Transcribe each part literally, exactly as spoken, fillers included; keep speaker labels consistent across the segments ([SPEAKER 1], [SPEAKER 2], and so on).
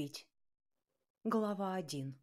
[SPEAKER 1] любить. Глава один.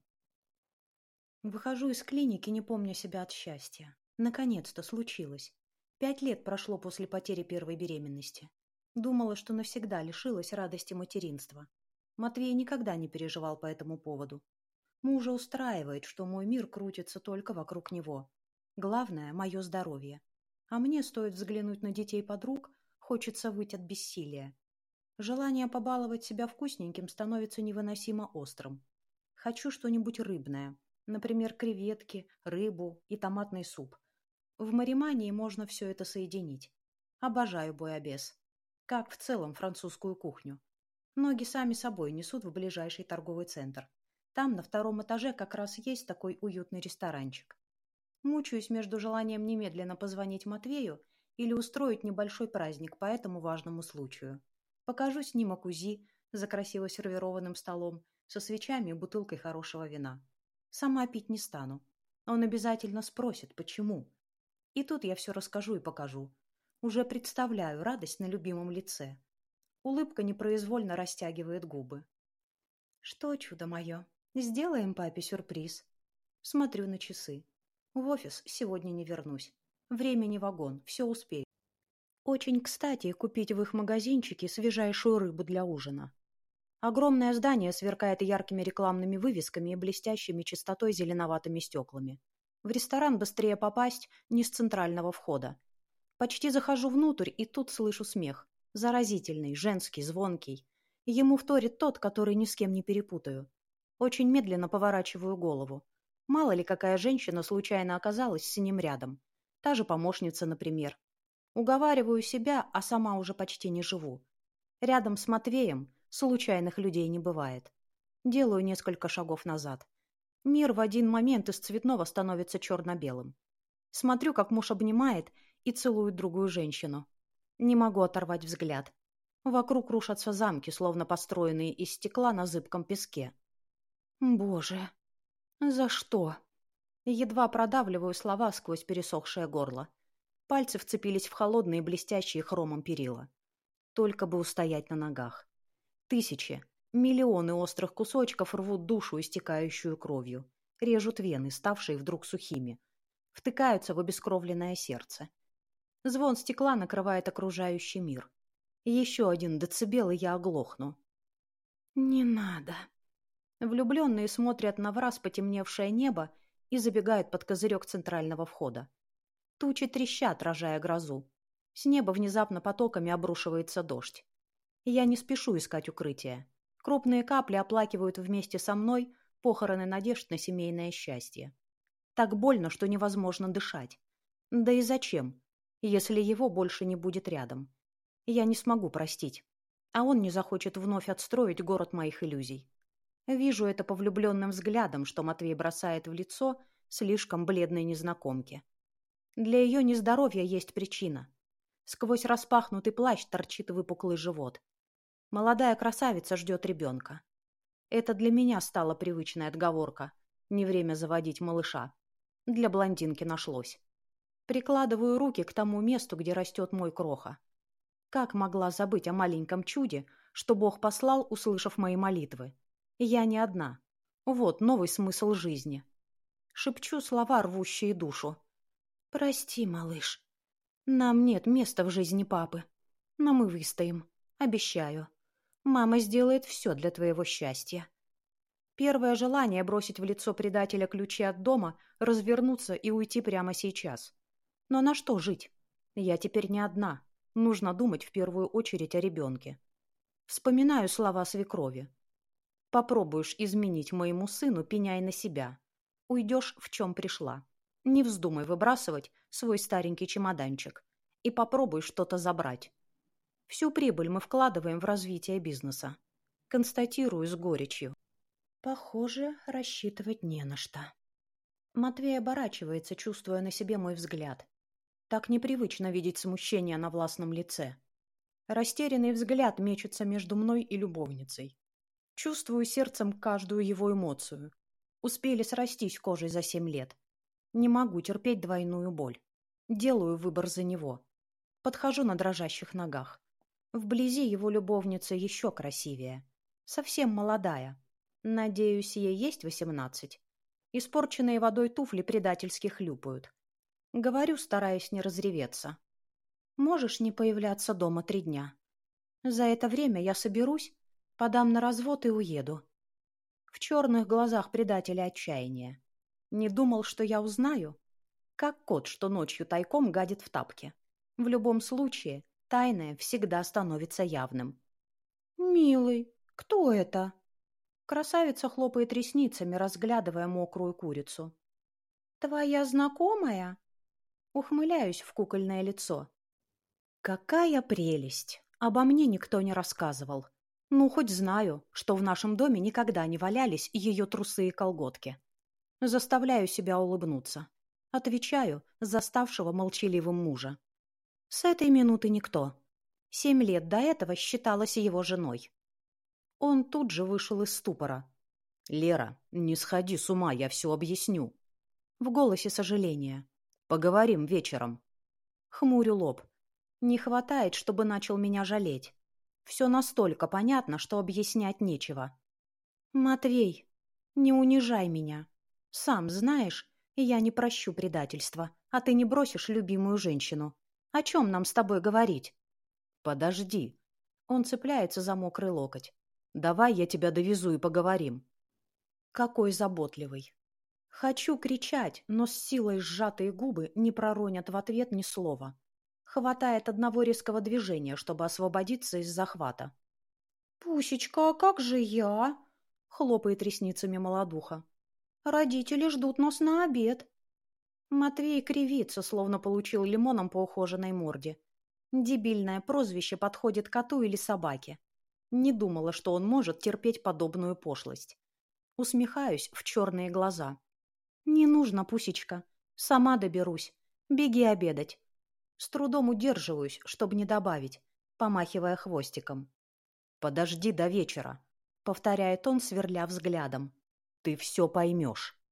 [SPEAKER 1] Выхожу из клиники, не помня себя от счастья. Наконец-то случилось. Пять лет прошло после потери первой беременности. Думала, что навсегда лишилась радости материнства. Матвей никогда не переживал по этому поводу. Мужа устраивает, что мой мир крутится только вокруг него. Главное – мое здоровье. А мне стоит взглянуть на детей подруг, хочется выть от бессилия. Желание побаловать себя вкусненьким становится невыносимо острым. Хочу что-нибудь рыбное, например, креветки, рыбу и томатный суп. В Маримании можно все это соединить. Обожаю буябес. Как в целом французскую кухню. Ноги сами собой несут в ближайший торговый центр. Там на втором этаже как раз есть такой уютный ресторанчик. Мучаюсь между желанием немедленно позвонить Матвею или устроить небольшой праздник по этому важному случаю. Покажу снимок УЗИ за красиво сервированным столом, со свечами и бутылкой хорошего вина. Сама пить не стану. Он обязательно спросит, почему. И тут я все расскажу и покажу. Уже представляю радость на любимом лице. Улыбка непроизвольно растягивает губы. Что, чудо мое, сделаем папе сюрприз? Смотрю на часы. В офис сегодня не вернусь. Времени вагон, все успею. Очень кстати купить в их магазинчике свежайшую рыбу для ужина. Огромное здание сверкает яркими рекламными вывесками и блестящими чистотой зеленоватыми стеклами. В ресторан быстрее попасть не с центрального входа. Почти захожу внутрь, и тут слышу смех. Заразительный, женский, звонкий. Ему вторит тот, который ни с кем не перепутаю. Очень медленно поворачиваю голову. Мало ли какая женщина случайно оказалась с ним рядом. Та же помощница, например. Уговариваю себя, а сама уже почти не живу. Рядом с Матвеем случайных людей не бывает. Делаю несколько шагов назад. Мир в один момент из цветного становится черно-белым. Смотрю, как муж обнимает и целует другую женщину. Не могу оторвать взгляд. Вокруг рушатся замки, словно построенные из стекла на зыбком песке. Боже, за что? Едва продавливаю слова сквозь пересохшее горло. Пальцы вцепились в холодные блестящие хромом перила. Только бы устоять на ногах. Тысячи, миллионы острых кусочков рвут душу, истекающую кровью. Режут вены, ставшие вдруг сухими. Втыкаются в обескровленное сердце. Звон стекла накрывает окружающий мир. Еще один децибел, и я оглохну. Не надо. Влюбленные смотрят на враз потемневшее небо и забегают под козырек центрального входа. Тучи трещат, рожая грозу. С неба внезапно потоками обрушивается дождь. Я не спешу искать укрытие. Крупные капли оплакивают вместе со мной похороны надежд на семейное счастье. Так больно, что невозможно дышать. Да и зачем, если его больше не будет рядом? Я не смогу простить. А он не захочет вновь отстроить город моих иллюзий. Вижу это по влюбленным взглядам, что Матвей бросает в лицо слишком бледной незнакомке. Для ее нездоровья есть причина. Сквозь распахнутый плащ торчит выпуклый живот. Молодая красавица ждет ребенка. Это для меня стала привычная отговорка. Не время заводить малыша. Для блондинки нашлось. Прикладываю руки к тому месту, где растет мой кроха. Как могла забыть о маленьком чуде, что Бог послал, услышав мои молитвы? Я не одна. Вот новый смысл жизни. Шепчу слова, рвущие душу. «Прости, малыш. Нам нет места в жизни папы. Но мы выстоим. Обещаю. Мама сделает все для твоего счастья». Первое желание бросить в лицо предателя ключи от дома, развернуться и уйти прямо сейчас. Но на что жить? Я теперь не одна. Нужно думать в первую очередь о ребенке. Вспоминаю слова свекрови. «Попробуешь изменить моему сыну, пеняй на себя. Уйдешь, в чем пришла. Не вздумай выбрасывать свой старенький чемоданчик. И попробуй что-то забрать. Всю прибыль мы вкладываем в развитие бизнеса. Констатирую с горечью. Похоже, рассчитывать не на что». Матвей оборачивается, чувствуя на себе мой взгляд. Так непривычно видеть смущение на властном лице. Растерянный взгляд мечется между мной и любовницей. Чувствую сердцем каждую его эмоцию. Успели срастись кожей за семь лет. Не могу терпеть двойную боль. Делаю выбор за него. Подхожу на дрожащих ногах. Вблизи его любовница еще красивее. Совсем молодая. Надеюсь, ей есть восемнадцать. Испорченные водой туфли предательски хлюпают. Говорю, стараясь не разреветься. Можешь не появляться дома три дня. За это время я соберусь, подам на развод и уеду. В черных глазах предателя отчаяние. Не думал, что я узнаю? Как кот, что ночью тайком гадит в тапке. В любом случае, тайное всегда становится явным. «Милый, кто это?» Красавица хлопает ресницами, разглядывая мокрую курицу. «Твоя знакомая?» Ухмыляюсь в кукольное лицо. «Какая прелесть! Обо мне никто не рассказывал. Ну, хоть знаю, что в нашем доме никогда не валялись ее трусы и колготки. Заставляю себя улыбнуться. Отвечаю за ставшего молчаливым мужа. С этой минуты никто. Семь лет до этого считалась его женой. Он тут же вышел из ступора. «Лера, не сходи с ума, я все объясню». В голосе сожаление. «Поговорим вечером». Хмурю лоб. Не хватает, чтобы начал меня жалеть. Все настолько понятно, что объяснять нечего. «Матвей, не унижай меня. Сам знаешь, я не прощу предательства, а ты не бросишь любимую женщину. О чем нам с тобой говорить?» «Подожди». Он цепляется за мокрый локоть. «Давай я тебя довезу и поговорим». Какой заботливый. Хочу кричать, но с силой сжатые губы не проронят в ответ ни слова. Хватает одного резкого движения, чтобы освободиться из захвата. «Пусечка, а как же я?» — хлопает ресницами молодуха. «Родители ждут нас на обед». Матвей кривится, словно получил лимоном по ухоженной морде. Дебильное прозвище подходит коту или собаке. Не думала, что он может терпеть подобную пошлость. Усмехаюсь в черные глаза. «Не нужно, Пусечка. Сама доберусь. Беги обедать». С трудом удерживаюсь, чтобы не добавить, помахивая хвостиком. «Подожди до вечера», — повторяет он, сверля взглядом. «Ты все поймешь».